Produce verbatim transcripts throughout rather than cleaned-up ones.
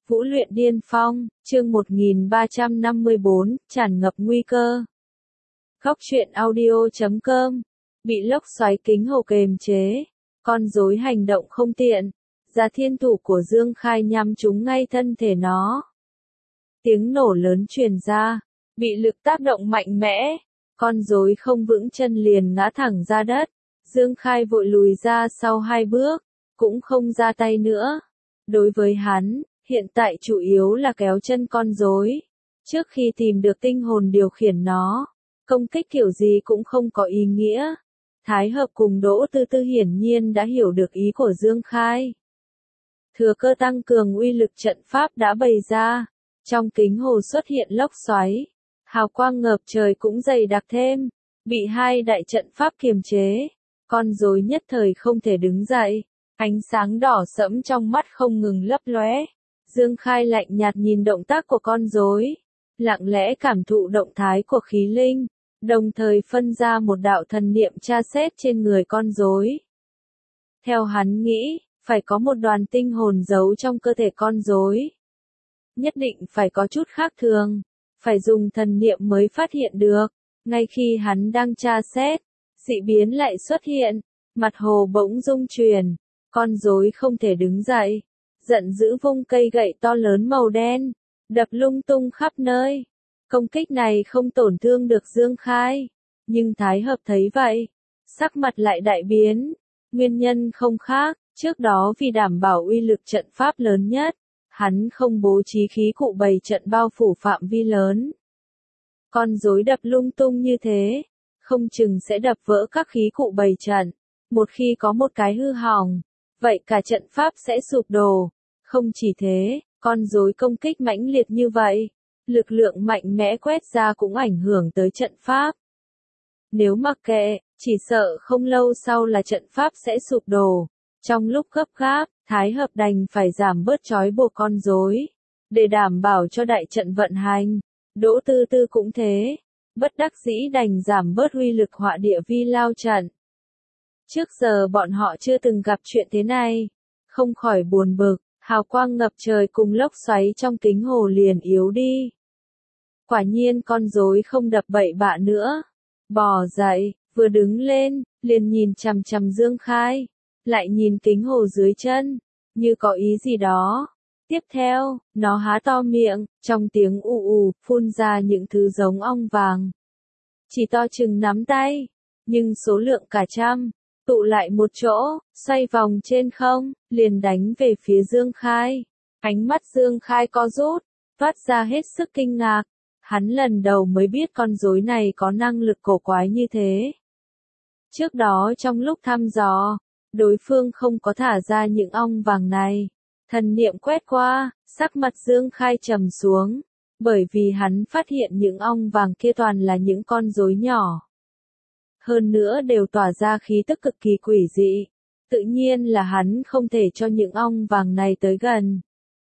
Vũ luyện điên phong, chương một nghìn ba trăm năm mươi bốn, tràn ngập nguy cơ. Góc truyện audio chấm com, bị lốc xoáy kính hồ kềm chế, con rối hành động không tiện, ra thiên thủ của Dương Khai nhắm trúng ngay thân thể nó. Tiếng nổ lớn truyền ra, bị lực tác động mạnh mẽ, con rối không vững chân liền ngã thẳng ra đất. Dương Khai vội lùi ra sau hai bước, cũng không ra tay nữa. Đối với hắn, hiện tại chủ yếu là kéo chân con rối. Trước khi tìm được tinh hồn điều khiển nó, công kích kiểu gì cũng không có ý nghĩa. Thái Hợp cùng Đỗ Tư Tư hiển nhiên đã hiểu được ý của Dương Khai. Thừa cơ tăng cường uy lực trận pháp đã bày ra, trong kính hồ xuất hiện lốc xoáy, hào quang ngập trời cũng dày đặc thêm, bị hai đại trận pháp kiềm chế, con rối nhất thời không thể đứng dậy, ánh sáng đỏ sẫm trong mắt không ngừng lấp lóe. Dương Khai lạnh nhạt nhìn động tác của con rối, lặng lẽ cảm thụ động thái của khí linh, đồng thời phân ra một đạo thần niệm tra xét trên người con rối. Theo hắn nghĩ, phải có một đoàn tinh hồn giấu trong cơ thể con rối. Nhất định phải có chút khác thường, phải dùng thần niệm mới phát hiện được. Ngay khi hắn đang tra xét, dị biến lại xuất hiện, mặt hồ bỗng rung chuyển, con rối không thể đứng dậy, giận dữ vung cây gậy to lớn màu đen, đập lung tung khắp nơi. Công kích này không tổn thương được Dương Khai, nhưng Thái Hợp thấy vậy, sắc mặt lại đại biến. Nguyên nhân không khác, trước đó vì đảm bảo uy lực trận pháp lớn nhất, hắn không bố trí khí cụ bày trận bao phủ phạm vi lớn. Con rối đập lung tung như thế, không chừng sẽ đập vỡ các khí cụ bày trận. Một khi có một cái hư hỏng, vậy cả trận pháp sẽ sụp đổ. Không chỉ thế, con rối công kích mãnh liệt như vậy, lực lượng mạnh mẽ quét ra cũng ảnh hưởng tới trận pháp. Nếu mặc kệ, chỉ sợ không lâu sau là trận pháp sẽ sụp đổ. Trong lúc gấp gáp, Thái Hợp đành phải giảm bớt trói buộc con rối, để đảm bảo cho đại trận vận hành. Đỗ Tư Tư cũng thế, bất đắc dĩ đành giảm bớt uy lực họa địa vi lao trận. Trước giờ bọn họ chưa từng gặp chuyện thế này, không khỏi buồn bực, hào quang ngập trời cùng lốc xoáy trong kính hồ liền yếu đi. Quả nhiên con rối không đập bậy bạ nữa, bò dậy, vừa đứng lên, liền nhìn chằm chằm Dương Khai, lại nhìn kính hồ dưới chân, như có ý gì đó. Tiếp theo, nó há to miệng, trong tiếng ù ù, phun ra những thứ giống ong vàng. Chỉ to chừng nắm tay, nhưng số lượng cả trăm, tụ lại một chỗ, xoay vòng trên không, liền đánh về phía Dương Khai. Ánh mắt Dương Khai co rút, toát ra hết sức kinh ngạc. Hắn lần đầu mới biết con rối này có năng lực cổ quái như thế. Trước đó trong lúc thăm dò, đối phương không có thả ra những ong vàng này. Thần niệm quét qua, sắc mặt Dương Khai trầm xuống, bởi vì hắn phát hiện những ong vàng kia toàn là những con rối nhỏ. Hơn nữa đều tỏa ra khí tức cực kỳ quỷ dị, tự nhiên là hắn không thể cho những ong vàng này tới gần.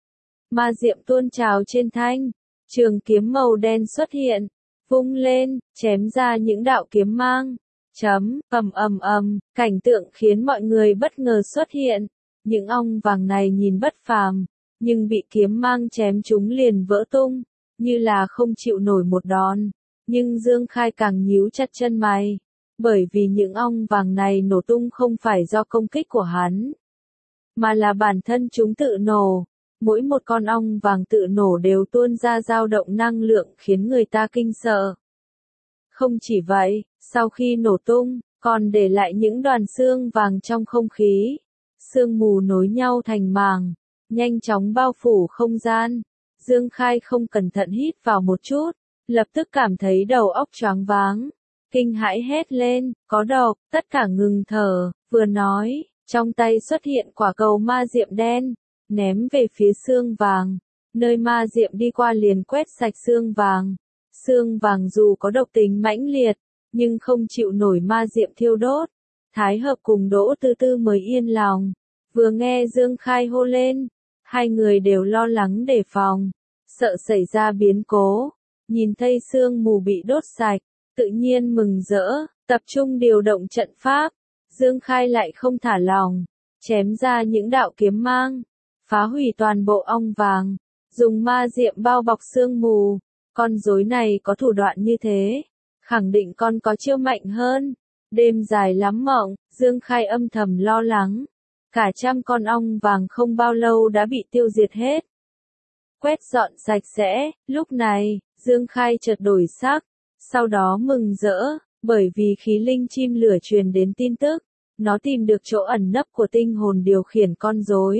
Ma diệm tuôn trào trên thanh, trường kiếm màu đen xuất hiện, vung lên, chém ra những đạo kiếm mang. Chấm, ầm ầm ầm, cảnh tượng khiến mọi người bất ngờ xuất hiện. Những ong vàng này nhìn bất phàm, nhưng bị kiếm mang chém chúng liền vỡ tung, như là không chịu nổi một đòn. Nhưng Dương Khai càng nhíu chặt chân mày, bởi vì những ong vàng này nổ tung không phải do công kích của hắn, mà là bản thân chúng tự nổ. Mỗi một con ong vàng tự nổ đều tuôn ra dao động năng lượng khiến người ta kinh sợ. Không chỉ vậy, sau khi nổ tung, còn để lại những đoàn xương vàng trong không khí. Sương mù nối nhau thành màng, nhanh chóng bao phủ không gian. Dương Khai không cẩn thận hít vào một chút, lập tức cảm thấy đầu óc choáng váng. Kinh hãi hét lên, có độc, tất cả ngừng thở, vừa nói, trong tay xuất hiện quả cầu ma diệm đen, ném về phía xương vàng. Nơi ma diệm đi qua liền quét sạch xương vàng. Xương vàng dù có độc tính mãnh liệt, nhưng không chịu nổi ma diệm thiêu đốt. Thái Hợp cùng Đỗ Tư Tư mới yên lòng. Vừa nghe Dương Khai hô lên, hai người đều lo lắng đề phòng, sợ xảy ra biến cố. Nhìn thấy sương mù bị đốt sạch, tự nhiên mừng rỡ, tập trung điều động trận pháp. Dương Khai lại không thả lòng, chém ra những đạo kiếm mang, phá hủy toàn bộ ong vàng. dùng ma diệm bao bọc sương mù. Con rối này có thủ đoạn như thế, khẳng định con có chiêu mạnh hơn. Đêm dài lắm mộng, Dương Khai âm thầm lo lắng. Cả trăm con ong vàng không bao lâu đã bị tiêu diệt hết. Quét dọn sạch sẽ, lúc này, Dương Khai chợt đổi sắc, sau đó mừng rỡ, bởi vì khí linh chim lửa truyền đến tin tức, nó tìm được chỗ ẩn nấp của tinh hồn điều khiển con rối.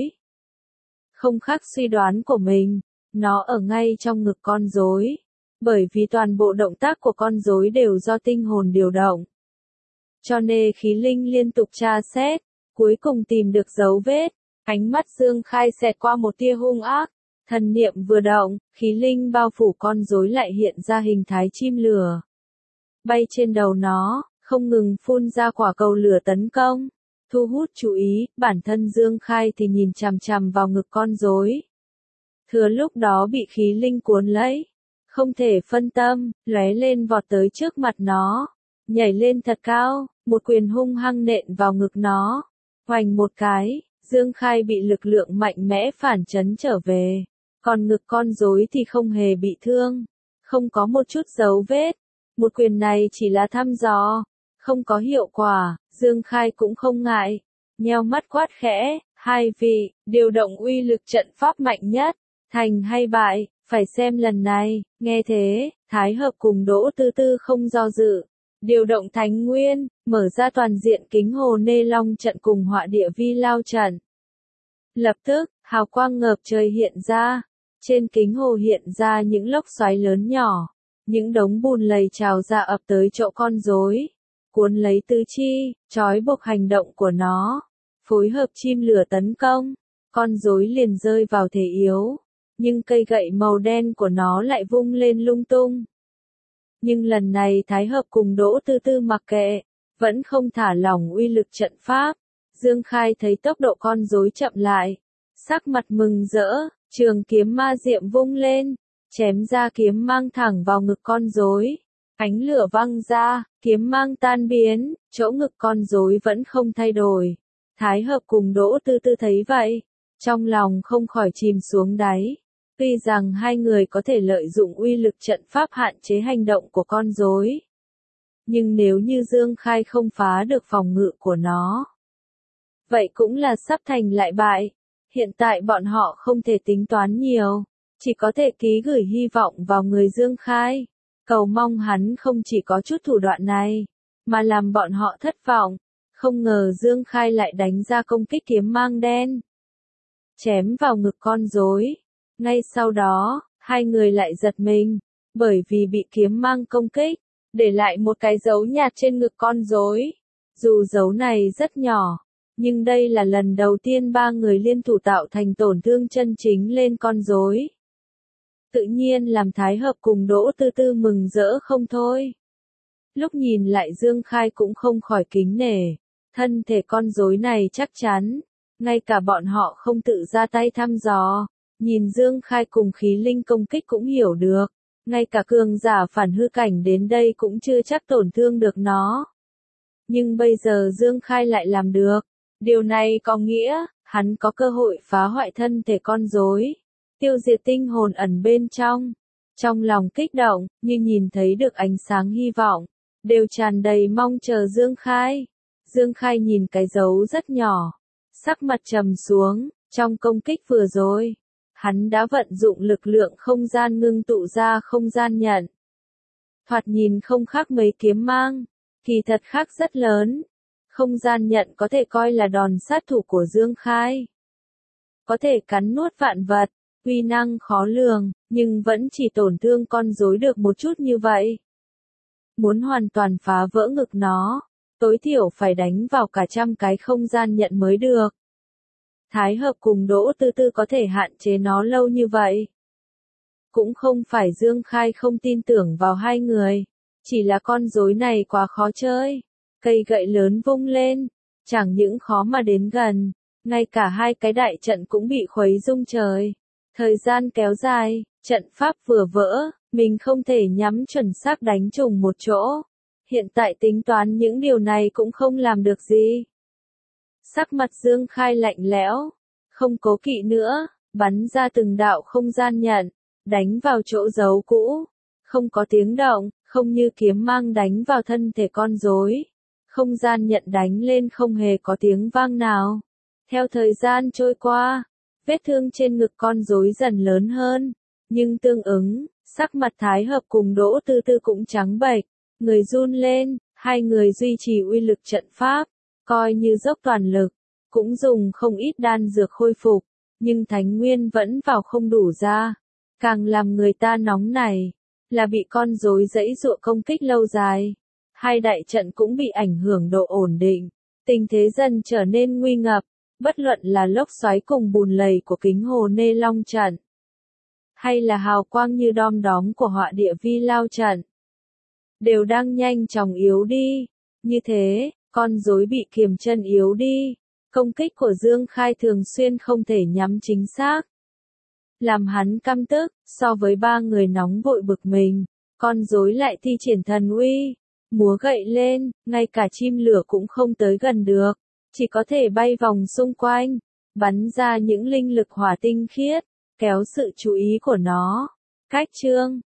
Không khác suy đoán của mình, nó ở ngay trong ngực con rối, bởi vì toàn bộ động tác của con rối đều do tinh hồn điều động. Cho nên khí linh liên tục tra xét, cuối cùng tìm được dấu vết, ánh mắt Dương Khai xẹt qua một tia hung ác, thần niệm vừa động, khí linh bao phủ con rối lại hiện ra hình thái chim lửa. Bay trên đầu nó, không ngừng phun ra quả cầu lửa tấn công, thu hút chú ý, bản thân Dương Khai thì nhìn chằm chằm vào ngực con rối. Thừa lúc đó bị khí linh cuốn lấy, không thể phân tâm, lóe lên vọt tới trước mặt nó, nhảy lên thật cao, một quyền hung hăng nện vào ngực nó. Hoành một cái, Dương Khai bị lực lượng mạnh mẽ phản chấn trở về, còn ngực con rối thì không hề bị thương, không có một chút dấu vết. Một quyền này chỉ là thăm dò, không có hiệu quả, Dương Khai cũng không ngại, nheo mắt quát khẽ, hai vị, điều động uy lực trận pháp mạnh nhất, thành hay bại, phải xem lần này. Nghe thế, Thái Hợp cùng Đỗ Tư Tư không do dự, điều động Thánh Nguyên, mở ra toàn diện kính hồ nê long trận cùng họa địa vi lao trận. Lập tức, hào quang ngập trời hiện ra, trên kính hồ hiện ra những lốc xoáy lớn nhỏ, những đống bùn lầy trào ra ập tới chỗ con rối, cuốn lấy tứ chi, trói buộc hành động của nó, phối hợp chim lửa tấn công, con rối liền rơi vào thế yếu, nhưng cây gậy màu đen của nó lại vung lên lung tung. Nhưng lần này Thái Hợp cùng Đỗ Tư Tư mặc kệ, vẫn không thả lỏng uy lực trận pháp. Dương Khai thấy tốc độ con rối chậm lại, sắc mặt mừng rỡ, trường kiếm ma diệm vung lên, chém ra kiếm mang thẳng vào ngực con rối. Ánh lửa văng ra, kiếm mang tan biến, chỗ ngực con rối vẫn không thay đổi. Thái Hợp cùng Đỗ Tư Tư thấy vậy, trong lòng không khỏi chìm xuống đáy. Tuy rằng hai người có thể lợi dụng uy lực trận pháp hạn chế hành động của con rối, nhưng nếu như Dương Khai không phá được phòng ngự của nó, vậy cũng là sắp thành lại bại. Hiện tại bọn họ không thể tính toán nhiều, chỉ có thể ký gửi hy vọng vào người Dương Khai, cầu mong hắn không chỉ có chút thủ đoạn này, mà làm bọn họ thất vọng. Không ngờ Dương Khai lại đánh ra công kích kiếm mang đen, chém vào ngực con rối. Ngay sau đó, hai người lại giật mình, bởi vì bị kiếm mang công kích, để lại một cái dấu nhạt trên ngực con rối. Dù dấu này rất nhỏ, nhưng đây là lần đầu tiên ba người liên thủ tạo thành tổn thương chân chính lên con rối. Tự nhiên làm Thái Hợp cùng Đỗ Tư Tư mừng rỡ không thôi. Lúc nhìn lại Dương Khai cũng không khỏi kính nể, thân thể con rối này chắc chắn, ngay cả bọn họ không tự ra tay thăm dò. Nhìn Dương Khai cùng khí linh công kích cũng hiểu được, ngay cả cường giả phản hư cảnh đến đây cũng chưa chắc tổn thương được nó. Nhưng bây giờ Dương Khai lại làm được, điều này có nghĩa, hắn có cơ hội phá hoại thân thể con rối, tiêu diệt tinh hồn ẩn bên trong. Trong lòng kích động, như nhìn thấy được ánh sáng hy vọng, đều tràn đầy mong chờ Dương Khai. Dương Khai nhìn cái dấu rất nhỏ, sắc mặt trầm xuống, trong công kích vừa rồi. Hắn đã vận dụng lực lượng không gian ngưng tụ ra không gian nhận. Thoạt nhìn không khác mấy kiếm mang, kỳ thật khác rất lớn. Không gian nhận có thể coi là đòn sát thủ của Dương Khai. Có thể cắn nuốt vạn vật, uy năng khó lường, nhưng vẫn chỉ tổn thương con rối được một chút như vậy. Muốn hoàn toàn phá vỡ ngực nó, tối thiểu phải đánh vào cả trăm cái không gian nhận mới được. Thái Hợp cùng Đỗ Tư Tư có thể hạn chế nó lâu như vậy. Cũng không phải Dương Khai không tin tưởng vào hai người, chỉ là con rối này quá khó chơi. Cây gậy lớn vung lên, chẳng những khó mà đến gần, ngay cả hai cái đại trận cũng bị khuấy rung trời. Thời gian kéo dài, trận pháp vừa vỡ, mình không thể nhắm chuẩn xác đánh trùng một chỗ. Hiện tại tính toán những điều này cũng không làm được gì. Sắc mặt Dương Khai lạnh lẽo, không cố kỵ nữa, bắn ra từng đạo không gian nhận, đánh vào chỗ giấu cũ, không có tiếng động, không như kiếm mang đánh vào thân thể con rối. Không gian nhận đánh lên không hề có tiếng vang nào. Theo thời gian trôi qua, vết thương trên ngực con rối dần lớn hơn, nhưng tương ứng, sắc mặt Thái Hợp cùng Đỗ Tư Tư cũng trắng bệch, người run lên, hai người duy trì uy lực trận pháp, coi như dốc toàn lực, cũng dùng không ít đan dược khôi phục, nhưng thánh nguyên vẫn vào không đủ ra. Càng làm người ta nóng này, là bị con rối giãy giụa công kích lâu dài. Hai đại trận cũng bị ảnh hưởng độ ổn định, tình thế dần trở nên nguy ngập, bất luận là lốc xoáy cùng bùn lầy của kính hồ Nê Long trận, hay là hào quang như đom đóm của họa địa vi lao trận, đều đang nhanh chóng yếu đi. Như thế, con rối bị kiềm chân yếu đi, công kích của Dương Khai thường xuyên không thể nhắm chính xác. Làm hắn căm tức, so với ba người nóng vội bực mình, con rối lại thi triển thần uy, múa gậy lên, ngay cả chim lửa cũng không tới gần được, chỉ có thể bay vòng xung quanh, bắn ra những linh lực hỏa tinh khiết, kéo sự chú ý của nó. Cách chương